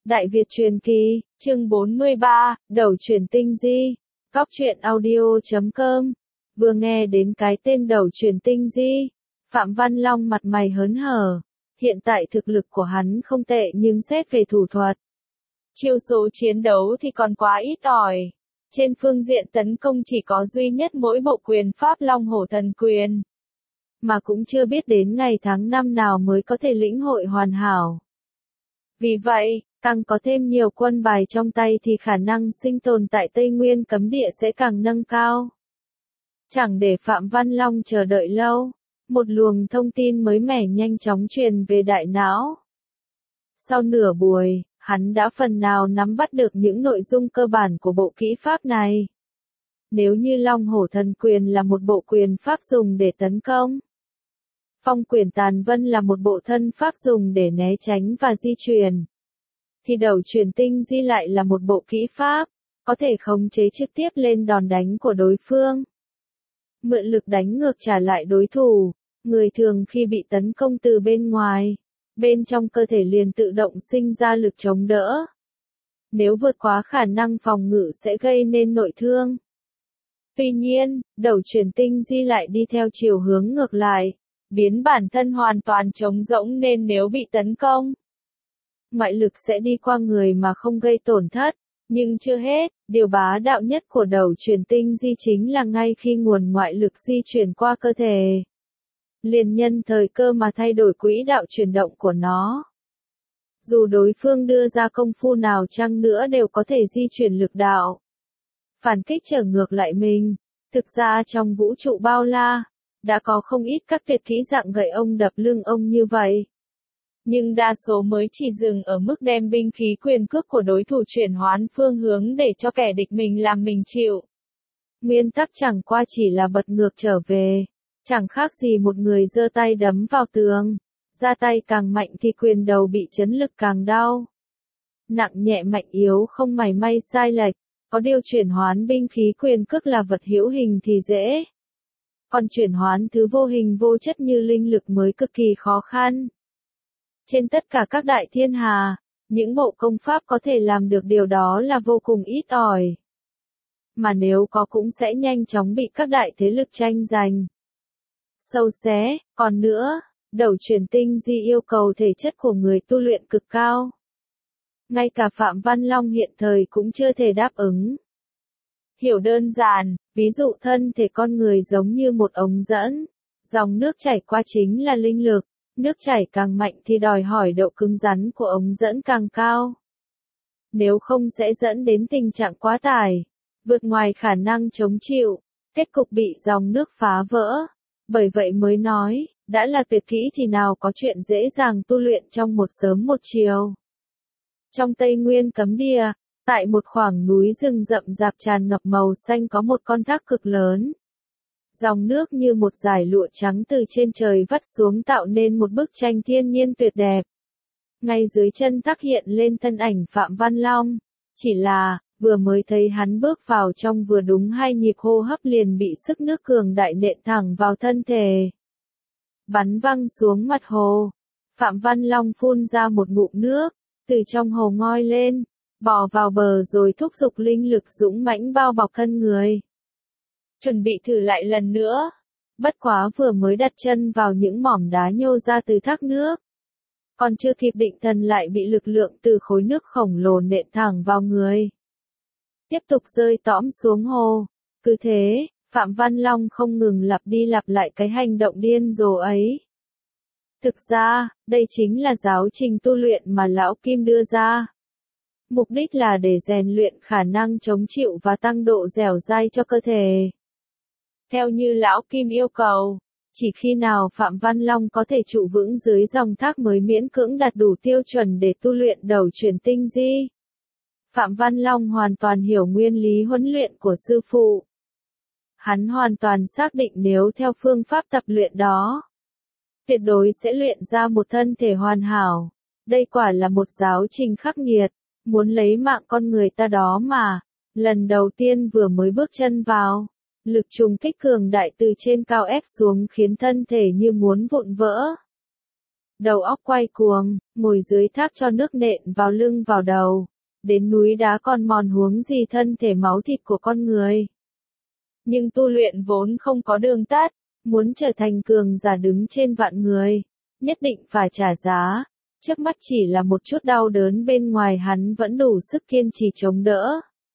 Đại Việt truyền kỳ, chương 43, đầu truyền tinh di. Góc truyện audio.com. Vừa nghe đến cái tên đầu truyền tinh di, Phạm Văn Long mặt mày hớn hở. Hiện tại thực lực của hắn không tệ nhưng xét về thủ thuật, chiêu số chiến đấu thì còn quá ít ỏi. Trên phương diện tấn công chỉ có duy nhất mỗi bộ quyền pháp Long Hổ Thần Quyền, mà cũng chưa biết đến ngày tháng năm nào mới có thể lĩnh hội hoàn hảo. Vì vậy, càng có thêm nhiều quân bài trong tay thì khả năng sinh tồn tại Tây Nguyên cấm địa sẽ càng nâng cao. Chẳng để Phạm Văn Long chờ đợi lâu, một luồng thông tin mới mẻ nhanh chóng truyền về đại não. Sau nửa buổi, hắn đã phần nào nắm bắt được những nội dung cơ bản của bộ kỹ pháp này. Nếu như Long Hổ Thần Quyền là một bộ quyền pháp dùng để tấn công, Phong Quyền Tàn Vân là một bộ thân pháp dùng để né tránh và di chuyển, thì đầu truyền tinh di lại là một bộ kỹ pháp, có thể khống chế trực tiếp lên đòn đánh của đối phương. Mượn lực đánh ngược trả lại đối thủ, người thường khi bị tấn công từ bên ngoài, bên trong cơ thể liền tự động sinh ra lực chống đỡ. Nếu vượt quá khả năng phòng ngự sẽ gây nên nội thương. Tuy nhiên, đầu truyền tinh di lại đi theo chiều hướng ngược lại, biến bản thân hoàn toàn trống rỗng nên nếu bị tấn công, ngoại lực sẽ đi qua người mà không gây tổn thất. Nhưng chưa hết, điều bá đạo nhất của đầu truyền tinh di chính là ngay khi nguồn ngoại lực di chuyển qua cơ thể, liền nhân thời cơ mà thay đổi quỹ đạo chuyển động của nó. Dù đối phương đưa ra công phu nào chăng nữa đều có thể di chuyển lực đạo, phản kích trở ngược lại mình. Thực ra trong vũ trụ bao la, đã có không ít các tuyệt kỹ dạng gậy ông đập lưng ông như vậy. Nhưng đa số mới chỉ dừng ở mức đem binh khí quyền cước của đối thủ chuyển hoán phương hướng để cho kẻ địch mình làm mình chịu. Nguyên tắc chẳng qua chỉ là bật ngược trở về, chẳng khác gì một người giơ tay đấm vào tường, ra tay càng mạnh thì quyền đầu bị chấn lực càng đau. Nặng nhẹ mạnh yếu không mảy may sai lệch, có điều chuyển hoán binh khí quyền cước là vật hữu hình thì dễ. Còn chuyển hoán thứ vô hình vô chất như linh lực mới cực kỳ khó khăn. Trên tất cả các đại thiên hà, những bộ công pháp có thể làm được điều đó là vô cùng ít ỏi. Mà nếu có cũng sẽ nhanh chóng bị các đại thế lực tranh giành, sâu xé. Còn nữa, đầu truyền tinh di yêu cầu thể chất của người tu luyện cực cao. Ngay cả Phạm Văn Long hiện thời cũng chưa thể đáp ứng. Hiểu đơn giản, ví dụ thân thể con người giống như một ống dẫn, dòng nước chảy qua chính là linh lực. Nước chảy càng mạnh thì đòi hỏi độ cứng rắn của ống dẫn càng cao. Nếu không sẽ dẫn đến tình trạng quá tải, vượt ngoài khả năng chống chịu, kết cục bị dòng nước phá vỡ. Bởi vậy mới nói, đã là tuyệt kỹ thì nào có chuyện dễ dàng tu luyện trong một sớm một chiều. Trong Tây Nguyên cấm địa, tại một khoảng núi rừng rậm rạp tràn ngập màu xanh có một con thác cực lớn. Dòng nước như một dải lụa trắng từ trên trời vắt xuống tạo nên một bức tranh thiên nhiên tuyệt đẹp. Ngay dưới chân thác hiện lên thân ảnh Phạm Văn Long. Chỉ là, vừa mới thấy hắn bước vào trong vừa đúng 2 nhịp hô hấp liền bị sức nước cường đại nện thẳng vào thân thể, bắn văng xuống mặt hồ. Phạm Văn Long phun ra một ngụm nước, từ trong hồ ngoi lên, bò vào bờ rồi thúc giục linh lực dũng mãnh bao bọc thân người. Chuẩn bị thử lại lần nữa. Bất quá vừa mới đặt chân vào những mỏm đá nhô ra từ thác nước, còn chưa kịp định thần lại bị lực lượng từ khối nước khổng lồ nện thẳng vào người, tiếp tục rơi tõm xuống hồ. Cứ thế, Phạm Văn Long không ngừng lặp đi lặp lại cái hành động điên rồ ấy. Thực ra, đây chính là giáo trình tu luyện mà Lão Kim đưa ra. Mục đích là để rèn luyện khả năng chống chịu và tăng độ dẻo dai cho cơ thể. Theo như Lão Kim yêu cầu, chỉ khi nào Phạm Văn Long có thể trụ vững dưới dòng thác mới miễn cưỡng đạt đủ tiêu chuẩn để tu luyện đầu truyền tinh di. Phạm Văn Long hoàn toàn hiểu nguyên lý huấn luyện của sư phụ. Hắn hoàn toàn xác định nếu theo phương pháp tập luyện đó, tuyệt đối sẽ luyện ra một thân thể hoàn hảo. Đây quả là một giáo trình khắc nghiệt, muốn lấy mạng con người ta đó mà. Lần đầu tiên vừa mới bước chân vào, lực trùng kích cường đại từ trên cao ép xuống khiến thân thể như muốn vụn vỡ. đầu óc quay cuồng, ngồi dưới thác cho nước nện vào lưng vào đầu, đến núi đá còn mòn huống gì thân thể máu thịt của con người. Nhưng tu luyện vốn không có đường tắt, muốn trở thành cường giả đứng trên vạn người, nhất định phải trả giá. Trước mắt chỉ là một chút đau đớn bên ngoài hắn vẫn đủ sức kiên trì chống đỡ.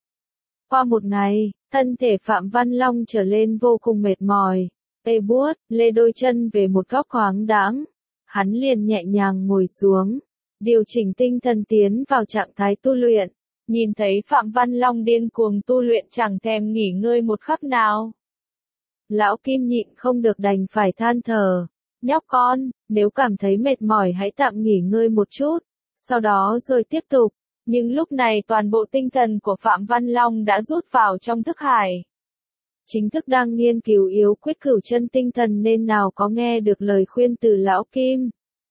Qua một ngày, thân thể Phạm Văn Long trở lên vô cùng mệt mỏi, tê buốt, lê đôi chân về một góc thoáng đãng. Hắn liền nhẹ nhàng ngồi xuống, điều chỉnh tinh thần tiến vào trạng thái tu luyện. Nhìn thấy Phạm Văn Long điên cuồng tu luyện chẳng thèm nghỉ ngơi một khắc nào. Lão Kim nhịn không được đành phải than thở. Nhóc con, nếu cảm thấy mệt mỏi hãy tạm nghỉ ngơi một chút, sau đó rồi tiếp tục. Nhưng lúc này toàn bộ tinh thần của Phạm Văn Long đã rút vào trong thức hải. Chính thức đang nghiên cứu yếu quyết cửu chân tinh thần nên nào có nghe được lời khuyên từ Lão Kim.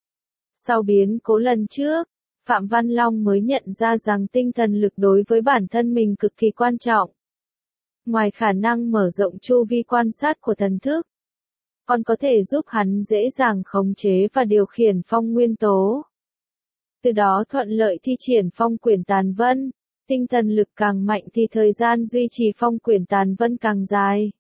Sau biến cố lần trước, Phạm Văn Long mới nhận ra rằng tinh thần lực đối với bản thân mình cực kỳ quan trọng. Ngoài khả năng mở rộng chu vi quan sát của thần thức, còn có thể giúp hắn dễ dàng khống chế và điều khiển phong nguyên tố. Từ đó thuận lợi thi triển phong quyển tàn vân, tinh thần lực càng mạnh thì thời gian duy trì phong quyển tàn vân càng dài.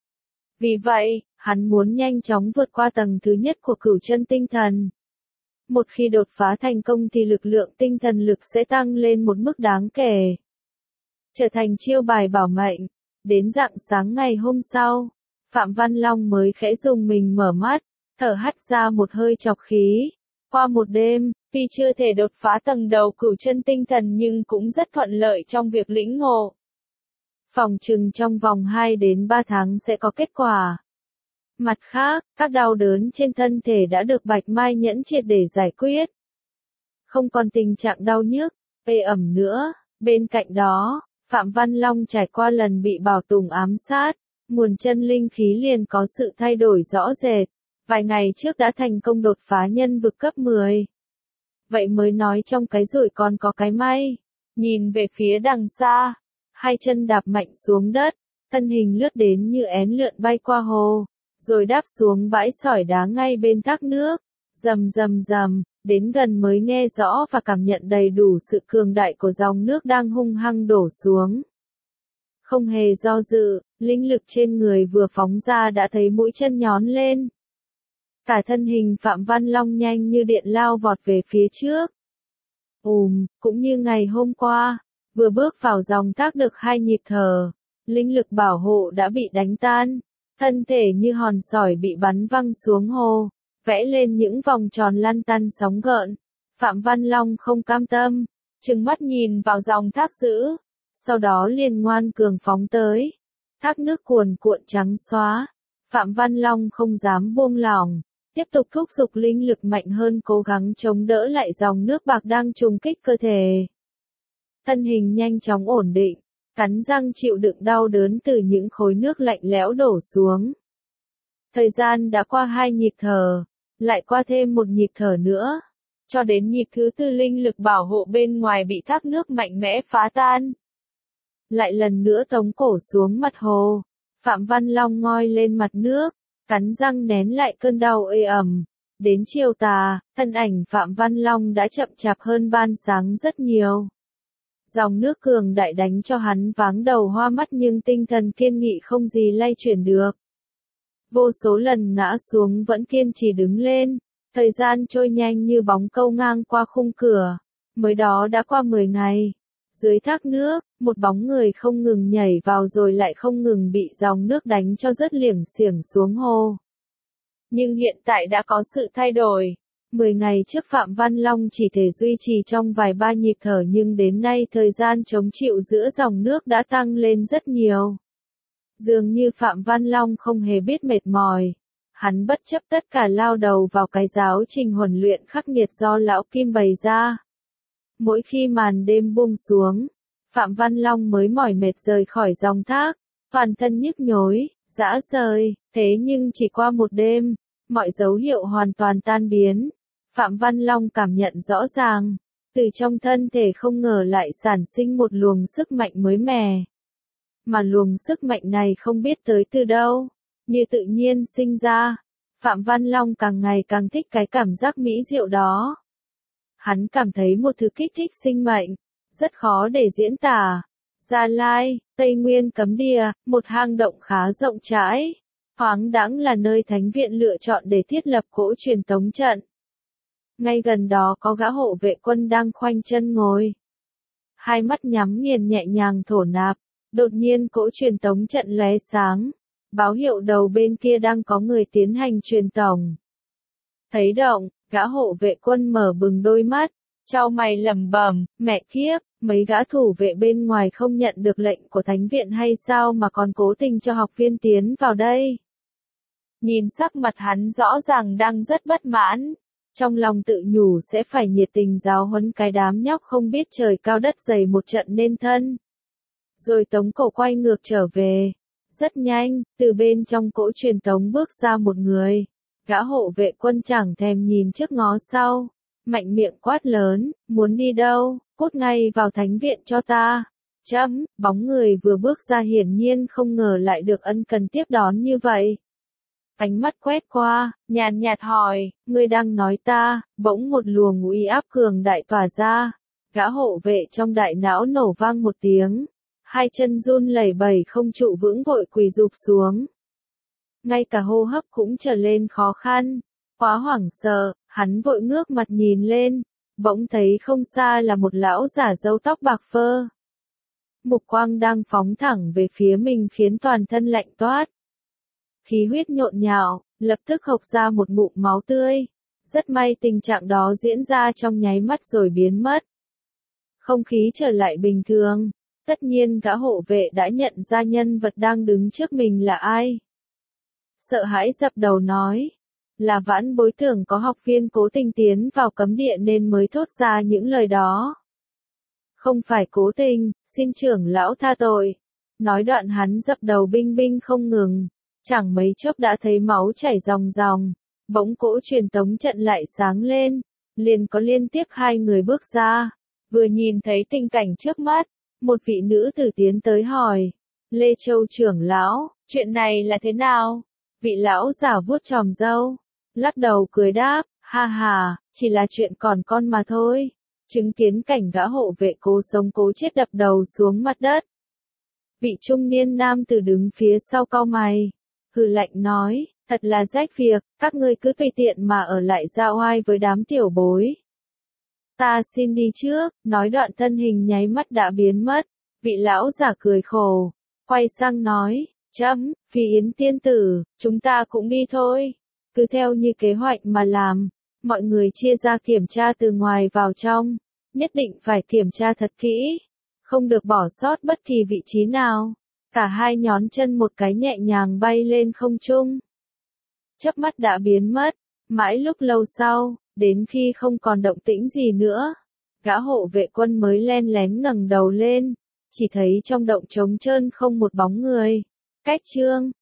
Vì vậy, hắn muốn nhanh chóng vượt qua tầng thứ nhất của cửu chân tinh thần. Một khi đột phá thành công thì lực lượng tinh thần lực sẽ tăng lên một mức đáng kể, trở thành chiêu bài bảo mệnh. Đến rạng sáng ngày hôm sau, Phạm Văn Long mới khẽ rùng mình mở mắt, thở hắt ra một hơi trọc khí. Qua một đêm, tuy chưa thể đột phá tầng đầu cửu chân tinh thần nhưng cũng rất thuận lợi trong việc lĩnh ngộ. Phỏng chừng trong vòng 2 đến 3 tháng sẽ có kết quả. Mặt khác, các đau đớn trên thân thể đã được Bạch Mai Nhẫn triệt để giải quyết. Không còn tình trạng đau nhức, ê ẩm nữa. Bên cạnh đó, Phạm Văn Long trải qua lần bị Bảo Tùng ám sát, nguồn chân linh khí liền có sự thay đổi rõ rệt. Vài ngày trước đã thành công đột phá nhân vực cấp 10. Vậy mới nói trong cái rủi còn có cái may. Nhìn về phía đằng xa, hai chân đạp mạnh xuống đất, thân hình lướt đến như én lượn bay qua hồ, rồi đáp xuống bãi sỏi đá ngay bên thác nước. Rầm rầm rầm, đến gần mới nghe rõ và cảm nhận đầy đủ sự cường đại của dòng nước đang hung hăng đổ xuống. Không hề do dự, linh lực trên người vừa phóng ra đã thấy mũi chân nhón lên. Cả thân hình Phạm Văn Long nhanh như điện lao vọt về phía trước. Cũng như ngày hôm qua, vừa bước vào dòng thác được 2 nhịp thở, linh lực bảo hộ đã bị đánh tan, thân thể như hòn sỏi bị bắn văng xuống hồ, vẽ lên những vòng tròn lăn tăn sóng gợn. Phạm Văn Long không cam tâm, trừng mắt nhìn vào dòng thác dữ, sau đó liền ngoan cường phóng tới. Thác nước cuồn cuộn trắng xóa, Phạm Văn Long không dám buông lỏng, tiếp tục thúc giục linh lực mạnh hơn cố gắng chống đỡ lại dòng nước bạc đang trùng kích cơ thể. Thân hình nhanh chóng ổn định, cắn răng chịu đựng đau đớn từ những khối nước lạnh lẽo đổ xuống. Thời gian đã qua 2 nhịp thở, lại qua thêm 1 nhịp thở nữa, cho đến nhịp thứ 4 linh lực bảo hộ bên ngoài bị thác nước mạnh mẽ phá tan. Lại lần nữa tống cổ xuống mặt hồ, Phạm Văn Long ngoi lên mặt nước, cắn răng nén lại cơn đau ê ẩm. Đến chiều tà, thân ảnh Phạm Văn Long đã chậm chạp hơn ban sáng rất nhiều. Dòng nước cường đại đánh cho hắn váng đầu hoa mắt nhưng tinh thần kiên nghị không gì lay chuyển được. Vô số lần ngã xuống vẫn kiên trì đứng lên, thời gian trôi nhanh như bóng câu ngang qua khung cửa, mới đó đã qua 10 ngày. Dưới thác nước, một bóng người không ngừng nhảy vào rồi lại không ngừng bị dòng nước đánh cho rất liểng xiểng xuống hồ. Nhưng hiện tại đã có sự thay đổi. 10 ngày trước Phạm Văn Long chỉ thể duy trì trong vài ba nhịp thở nhưng đến nay thời gian chống chịu giữa dòng nước đã tăng lên rất nhiều. Dường như Phạm Văn Long không hề biết mệt mỏi. Hắn bất chấp tất cả lao đầu vào cái giáo trình huấn luyện khắc nghiệt do Lão Kim bày ra. Mỗi khi màn đêm buông xuống, Phạm Văn Long mới mỏi mệt rời khỏi dòng thác, toàn thân nhức nhối, rã rời, thế nhưng chỉ qua một đêm, mọi dấu hiệu hoàn toàn tan biến. Phạm Văn Long cảm nhận rõ ràng, từ trong thân thể không ngờ lại sản sinh một luồng sức mạnh mới mẻ. Mà luồng sức mạnh này không biết tới từ đâu, như tự nhiên sinh ra. Phạm Văn Long càng ngày càng thích cái cảm giác mỹ diệu đó. Hắn cảm thấy một thứ kích thích sinh mệnh, rất khó để diễn tả. Gia Lai, Tây Nguyên cấm địa, một hang động khá rộng rãi, thoáng đãng là nơi thánh viện lựa chọn để thiết lập cỗ truyền tống trận. Ngay gần đó có gã hộ vệ quân đang khoanh chân ngồi. Hai mắt nhắm nghiền nhẹ nhàng thổ nạp, đột nhiên cỗ truyền tống trận lóe sáng, báo hiệu đầu bên kia đang có người tiến hành truyền tổng. Thấy động, gã hộ vệ quân mở bừng đôi mắt, chau mày lẩm bẩm, mẹ kiếp, mấy gã thủ vệ bên ngoài không nhận được lệnh của thánh viện hay sao mà còn cố tình cho học viên tiến vào đây. Nhìn sắc mặt hắn rõ ràng đang rất bất mãn, trong lòng tự nhủ sẽ phải nhiệt tình giáo huấn cái đám nhóc không biết trời cao đất dày một trận nên thân. Rồi tống cổ quay ngược trở về. Rất nhanh, từ bên trong cỗ truyền tống bước ra một người. Gã hộ vệ quân chẳng thèm nhìn trước ngó sau, mạnh miệng quát lớn, muốn đi đâu, cút ngay vào thánh viện cho ta. Bóng người vừa bước ra hiển nhiên không ngờ lại được ân cần tiếp đón như vậy. Ánh mắt quét qua, nhàn nhạt hỏi, ngươi đang nói ta, bỗng một luồng uy áp cường đại tỏa ra. Gã hộ vệ trong đại não nổ vang một tiếng, hai chân run lẩy bẩy không trụ vững vội quỳ rụp xuống. Ngay cả hô hấp cũng trở lên khó khăn, quá hoảng sợ, hắn vội ngước mặt nhìn lên, bỗng thấy không xa là một lão giả râu tóc bạc phơ. Mục quang đang phóng thẳng về phía mình khiến toàn thân lạnh toát. Khí huyết nhộn nhạo, lập tức hộc ra một ngụm máu tươi. Rất may tình trạng đó diễn ra trong nháy mắt rồi biến mất. Không khí trở lại bình thường. Tất nhiên gã hộ vệ đã nhận ra nhân vật đang đứng trước mình là ai. Sợ hãi dập đầu nói. Là Vãn Bối tưởng có học viên cố tình tiến vào cấm địa nên mới thốt ra những lời đó. Không phải cố tình, xin trưởng lão tha tội. Nói đoạn hắn dập đầu binh binh không ngừng. Chẳng mấy chốc đã thấy máu chảy ròng ròng, bỗng cỗ truyền tống trận lại sáng lên, liền có liên tiếp hai người bước ra, vừa nhìn thấy tình cảnh trước mắt, một vị nữ tử tiến tới hỏi, Lê Châu trưởng lão, chuyện này là thế nào? Vị lão giả vuốt chòm râu, lắc đầu cười đáp, ha ha, chỉ là chuyện còn con mà thôi. Chứng kiến cảnh gã hộ vệ cố sống cố chết đập đầu xuống mặt đất. Vị trung niên nam tử đứng phía sau cau mày. Hừ lạnh nói, thật là rách việc, các ngươi cứ tùy tiện mà ở lại ra oai với đám tiểu bối. Ta xin đi trước, nói đoạn thân hình nháy mắt đã biến mất, vị lão giả cười khổ, quay sang nói, Phi Yến tiên tử, chúng ta cũng đi thôi, cứ theo như kế hoạch mà làm, mọi người chia ra kiểm tra từ ngoài vào trong, nhất định phải kiểm tra thật kỹ, không được bỏ sót bất kỳ vị trí nào. Cả hai nhón chân một cái nhẹ nhàng bay lên không trung. Chớp mắt đã biến mất, mãi lúc lâu sau, đến khi không còn động tĩnh gì nữa, gã hộ vệ quân mới len lén ngẩng đầu lên, chỉ thấy trong động trống trơn không một bóng người. Cách chương